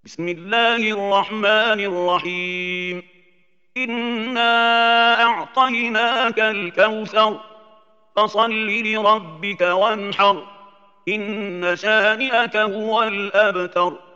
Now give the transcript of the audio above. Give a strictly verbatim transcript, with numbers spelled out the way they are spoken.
بسم الله الرحمن الرحيم. إنا أعطيناك الكوثر فصل لربك وانحر إن شانئك هو الأبتر.